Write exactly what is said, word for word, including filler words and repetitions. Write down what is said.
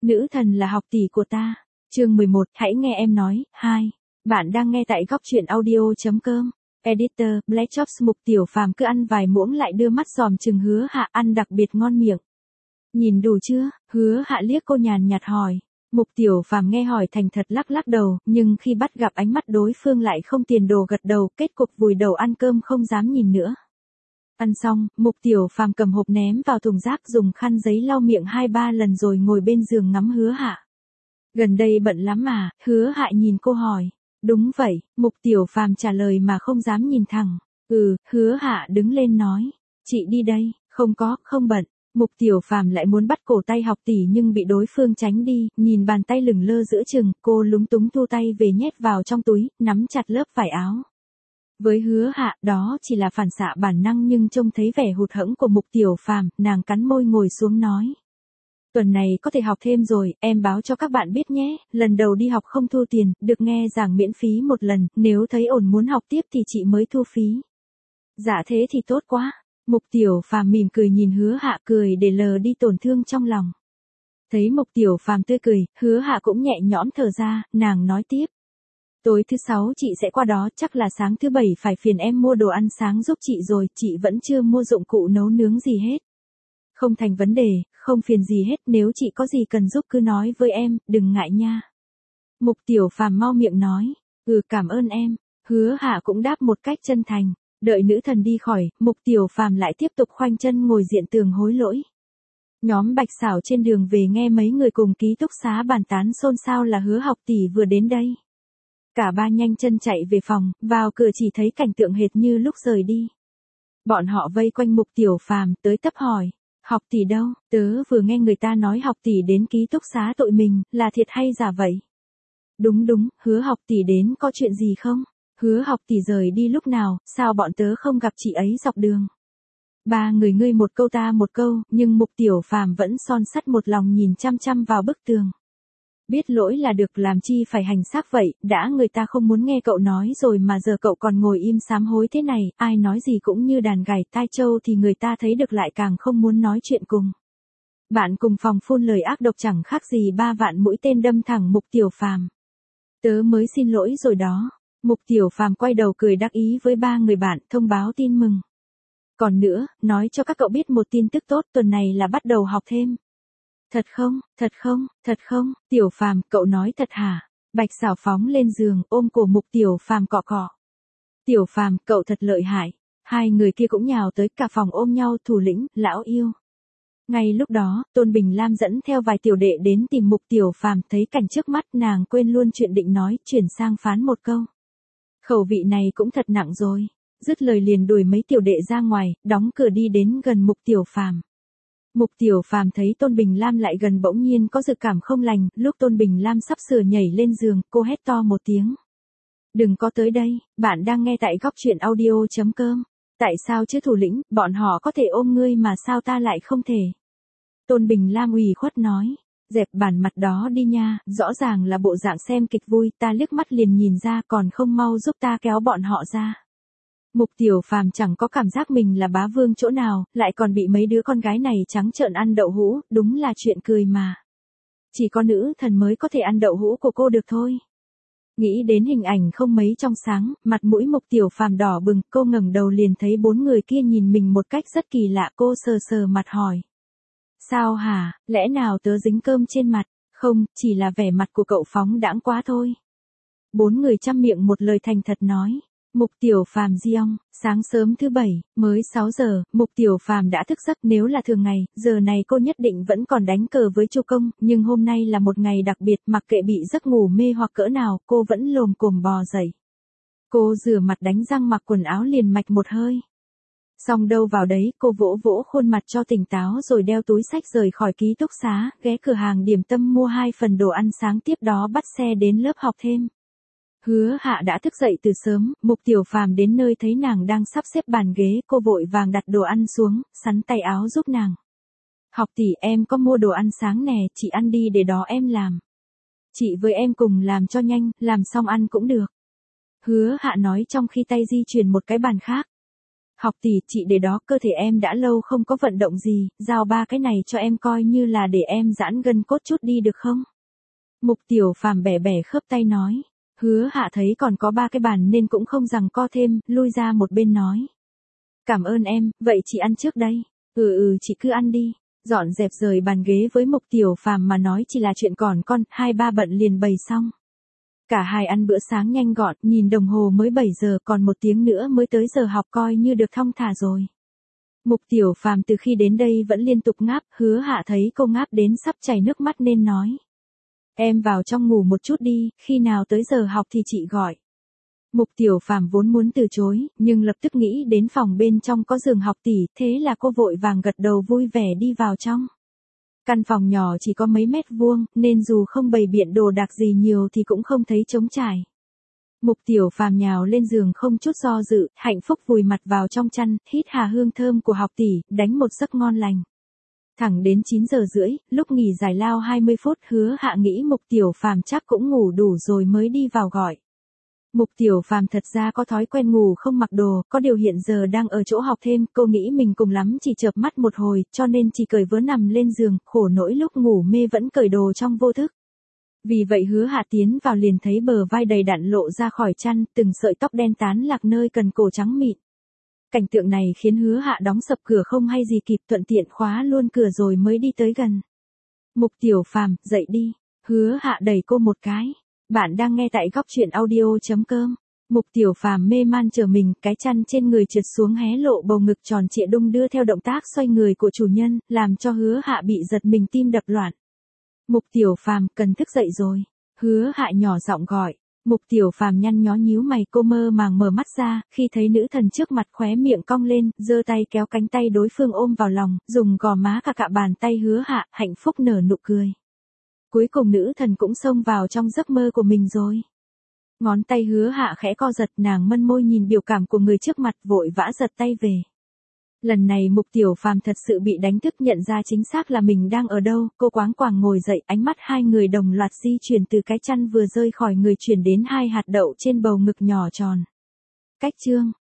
Nữ thần là học tỷ của ta. Chương mười một, hãy nghe em nói. Hai. Bạn đang nghe tại góc truyện audio.com. Editor, Black Chops. Mục Tiểu Phàm cứ ăn vài muỗng lại đưa mắt dòm chừng Hứa Hạ ăn đặc biệt ngon miệng. Nhìn đủ chưa? Hứa Hạ liếc cô nhàn nhạt hỏi. Mục Tiểu Phàm nghe hỏi thành thật lắc lắc đầu, nhưng khi bắt gặp ánh mắt đối phương lại không tiền đồ gật đầu, kết cục vùi đầu ăn cơm không dám nhìn nữa. Ăn xong, Mục Tiểu Phàm cầm hộp ném vào thùng rác, dùng khăn giấy lau miệng hai ba lần rồi ngồi bên giường ngắm Hứa Hạ. Gần đây bận lắm mà? Hứa Hạ nhìn cô hỏi. Đúng vậy, Mục Tiểu Phàm trả lời mà không dám nhìn thẳng. Ừ, Hứa Hạ đứng lên nói. Chị đi đây. Không có, không bận. Mục Tiểu Phàm lại muốn bắt cổ tay học tỷ nhưng bị đối phương tránh đi, nhìn bàn tay lửng lơ giữa chừng, cô lúng túng thu tay về nhét vào trong túi, nắm chặt lớp vải áo. Với Hứa Hạ, đó chỉ là phản xạ bản năng, nhưng trông thấy vẻ hụt hẫng của Mục Tiểu Phàm, nàng cắn môi ngồi xuống nói. Tuần này có thể học thêm rồi, em báo cho các bạn biết nhé, lần đầu đi học không thu tiền, được nghe giảng miễn phí một lần, nếu thấy ổn muốn học tiếp thì chị mới thu phí. Dạ thế thì tốt quá. Mục Tiểu Phàm mỉm cười nhìn Hứa Hạ, cười để lờ đi tổn thương trong lòng. Thấy Mục Tiểu Phàm tươi cười, Hứa Hạ cũng nhẹ nhõm thở ra, nàng nói tiếp. Tối thứ sáu chị sẽ qua đó, chắc là sáng thứ bảy phải phiền em mua đồ ăn sáng giúp chị rồi, chị vẫn chưa mua dụng cụ nấu nướng gì hết. Không thành vấn đề, không phiền gì hết, nếu chị có gì cần giúp cứ nói với em, đừng ngại nha. Mục Tiểu Phàm mau miệng nói, ừ cảm ơn em. Hứa Hạ cũng đáp một cách chân thành. Đợi nữ thần đi khỏi, Mục Tiểu Phàm lại tiếp tục khoanh chân ngồi diện tường hối lỗi. Nhóm Bạch Xảo trên đường về nghe mấy người cùng ký túc xá bàn tán xôn xao là Hứa học tỷ vừa đến đây. Cả ba nhanh chân chạy về phòng, vào cửa chỉ thấy cảnh tượng hệt như lúc rời đi. Bọn họ vây quanh Mục Tiểu Phàm, tới tấp hỏi, học tỷ đâu? Tớ vừa nghe người ta nói học tỷ đến ký túc xá tội mình, là thiệt hay giả vậy? Đúng đúng, Hứa học tỷ đến có chuyện gì không? Hứa học tỷ rời đi lúc nào, sao bọn tớ không gặp chị ấy dọc đường? Ba người ngươi một câu ta một câu, nhưng Mục Tiểu Phàm vẫn son sắt một lòng nhìn chăm chăm vào bức tường. Biết lỗi là được, làm chi phải hành xác vậy, đã người ta không muốn nghe cậu nói rồi mà giờ cậu còn ngồi im sám hối thế này, ai nói gì cũng như đàn gảy tai trâu thì người ta thấy được lại càng không muốn nói chuyện cùng. Bạn cùng phòng phun lời ác độc chẳng khác gì ba vạn mũi tên đâm thẳng Mục Tiểu Phàm. Tớ mới xin lỗi rồi đó. Mục Tiểu Phàm quay đầu cười đắc ý với ba người bạn, thông báo tin mừng. Còn nữa, nói cho các cậu biết một tin tức tốt, tuần này là bắt đầu học thêm. Thật không, thật không, thật không? Tiểu Phàm, cậu nói thật hả? Bạch Xảo phóng lên giường, ôm cổ Mục Tiểu Phàm cọ cọ. Tiểu Phàm, cậu thật lợi hại. Hai người kia cũng nhào tới, cả phòng ôm nhau, thủ lĩnh, lão yêu. Ngay lúc đó, Tôn Bình Lam dẫn theo vài tiểu đệ đến tìm Mục Tiểu Phàm, thấy cảnh trước mắt nàng quên luôn chuyện định nói, chuyển sang phán một câu. Khẩu vị này cũng thật nặng rồi. Dứt lời liền đuổi mấy tiểu đệ ra ngoài, đóng cửa đi đến gần Mục Tiểu Phàm. Mục Tiểu Phàm thấy Tôn Bình Lam lại gần bỗng nhiên có dự cảm không lành, lúc Tôn Bình Lam sắp sửa nhảy lên giường, cô hét to một tiếng. Đừng có tới đây, bạn đang nghe tại góc truyện audio.com. Tại sao chứ thủ lĩnh, bọn họ có thể ôm ngươi mà sao ta lại không thể? Tôn Bình Lam ủy khuất nói. Dẹp bản mặt đó đi nha, rõ ràng là bộ dạng xem kịch vui, ta liếc mắt liền nhìn ra, còn không mau giúp ta kéo bọn họ ra. Mục Tiểu Phàm chẳng có cảm giác mình là bá vương chỗ nào, lại còn bị mấy đứa con gái này trắng trợn ăn đậu hũ, đúng là chuyện cười mà. Chỉ có nữ thần mới có thể ăn đậu hũ của cô được thôi. Nghĩ đến hình ảnh không mấy trong sáng, mặt mũi Mục Tiểu Phàm đỏ bừng, cô ngẩng đầu liền thấy bốn người kia nhìn mình một cách rất kỳ lạ, cô sờ sờ mặt hỏi. Sao hả, lẽ nào tớ dính cơm trên mặt? Không, chỉ là vẻ mặt của cậu phóng đãng quá thôi. Bốn người chăm miệng một lời thành thật nói. Mục Tiểu Phàm giong, sáng sớm thứ bảy, mới sáu giờ, Mục Tiểu Phàm đã thức giấc, nếu là thường ngày, giờ này cô nhất định vẫn còn đánh cờ với Chu Công, nhưng hôm nay là một ngày đặc biệt, mặc kệ bị giấc ngủ mê hoặc cỡ nào, cô vẫn lồm cồm bò dậy. Cô rửa mặt đánh răng mặc quần áo liền mạch một hơi. Xong đâu vào đấy, cô vỗ vỗ khuôn mặt cho tỉnh táo rồi đeo túi xách rời khỏi ký túc xá, ghé cửa hàng điểm tâm mua hai phần đồ ăn sáng, tiếp đó bắt xe đến lớp học thêm. Hứa Hạ đã thức dậy từ sớm, Mục Tiểu Phàm đến nơi thấy nàng đang sắp xếp bàn ghế, cô vội vàng đặt đồ ăn xuống, sắn tay áo giúp nàng. Học tỷ, em có mua đồ ăn sáng nè, chị ăn đi để đó em làm. Chị với em cùng làm cho nhanh, làm xong ăn cũng được. Hứa Hạ nói trong khi tay di chuyển một cái bàn khác. Học tỷ, chị để đó, cơ thể em đã lâu không có vận động gì, giao ba cái này cho em coi như là để em giãn gân cốt chút đi được không? Mục Tiểu Phàm bẻ bẻ khớp tay nói. Hứa Hạ thấy còn có ba cái bàn nên cũng không giằng co thêm, lui ra một bên nói. Cảm ơn em, vậy chị ăn trước đây. Ừ ừ chị cứ ăn đi. Dọn dẹp rời bàn ghế với Mục Tiểu Phàm mà nói chỉ là chuyện còn con, hai ba bận liền bày xong. Cả hai ăn bữa sáng nhanh gọn, nhìn đồng hồ mới bảy giờ, còn một tiếng nữa mới tới giờ học, coi như được thong thả rồi. Mục Tiểu Phàm từ khi đến đây vẫn liên tục ngáp, Hứa Hạ thấy cô ngáp đến sắp chảy nước mắt nên nói. Em vào trong ngủ một chút đi, khi nào tới giờ học thì chị gọi. Mục Tiểu Phàm vốn muốn từ chối, nhưng lập tức nghĩ đến phòng bên trong có giường học tỷ, thế là cô vội vàng gật đầu vui vẻ đi vào trong. Căn phòng nhỏ chỉ có mấy mét vuông, nên dù không bày biện đồ đạc gì nhiều thì cũng không thấy trống trải. Mục Tiểu Phàm nhào lên giường không chút do dự, hạnh phúc vùi mặt vào trong chăn, hít hà hương thơm của học tỷ, đánh một giấc ngon lành. Thẳng đến chín giờ rưỡi, lúc nghỉ giải lao hai mươi phút, Hứa Hạ nghĩ Mục Tiểu Phàm chắc cũng ngủ đủ rồi mới đi vào gọi. Mục Tiểu Phàm thật ra có thói quen ngủ không mặc đồ, có điều hiện giờ đang ở chỗ học thêm, cô nghĩ mình cùng lắm chỉ chợp mắt một hồi, cho nên chỉ cởi vớ nằm lên giường, khổ nỗi lúc ngủ mê vẫn cởi đồ trong vô thức. Vì vậy Hứa Hạ tiến vào liền thấy bờ vai đầy đặn lộ ra khỏi chăn, từng sợi tóc đen tán lạc nơi cần cổ trắng mịn. Cảnh tượng này khiến Hứa Hạ đóng sập cửa không hay gì kịp, thuận tiện khóa luôn cửa rồi mới đi tới gần. Mục Tiểu Phàm, dậy đi. Hứa Hạ đẩy cô một cái. Bạn đang nghe tại góc truyện audio.com. Mục Tiểu Phàm mê man trở mình, cái chăn trên người trượt xuống hé lộ bầu ngực tròn trịa đung đưa theo động tác xoay người của chủ nhân, làm cho Hứa Hạ bị giật mình tim đập loạn. Mục Tiểu Phàm, cần thức dậy rồi. Hứa Hạ nhỏ giọng gọi. Mục Tiểu Phàm nhăn nhó nhíu mày, cô mơ màng mở mắt ra, khi thấy nữ thần trước mặt khóe miệng cong lên, giơ tay kéo cánh tay đối phương ôm vào lòng, dùng gò má cạ cạ bàn tay Hứa Hạ, hạnh phúc nở nụ cười. Cuối cùng nữ thần cũng xông vào trong giấc mơ của mình rồi. Ngón tay Hứa Hạ khẽ co giật, nàng mân môi nhìn biểu cảm của người trước mặt, vội vã giật tay về. Lần này Mục Tiểu Phàm thật sự bị đánh thức, nhận ra chính xác là mình đang ở đâu, cô quáng quàng ngồi dậy, ánh mắt hai người đồng loạt di chuyển từ cái chăn vừa rơi khỏi người chuyển đến hai hạt đậu trên bầu ngực nhỏ tròn. Cách chương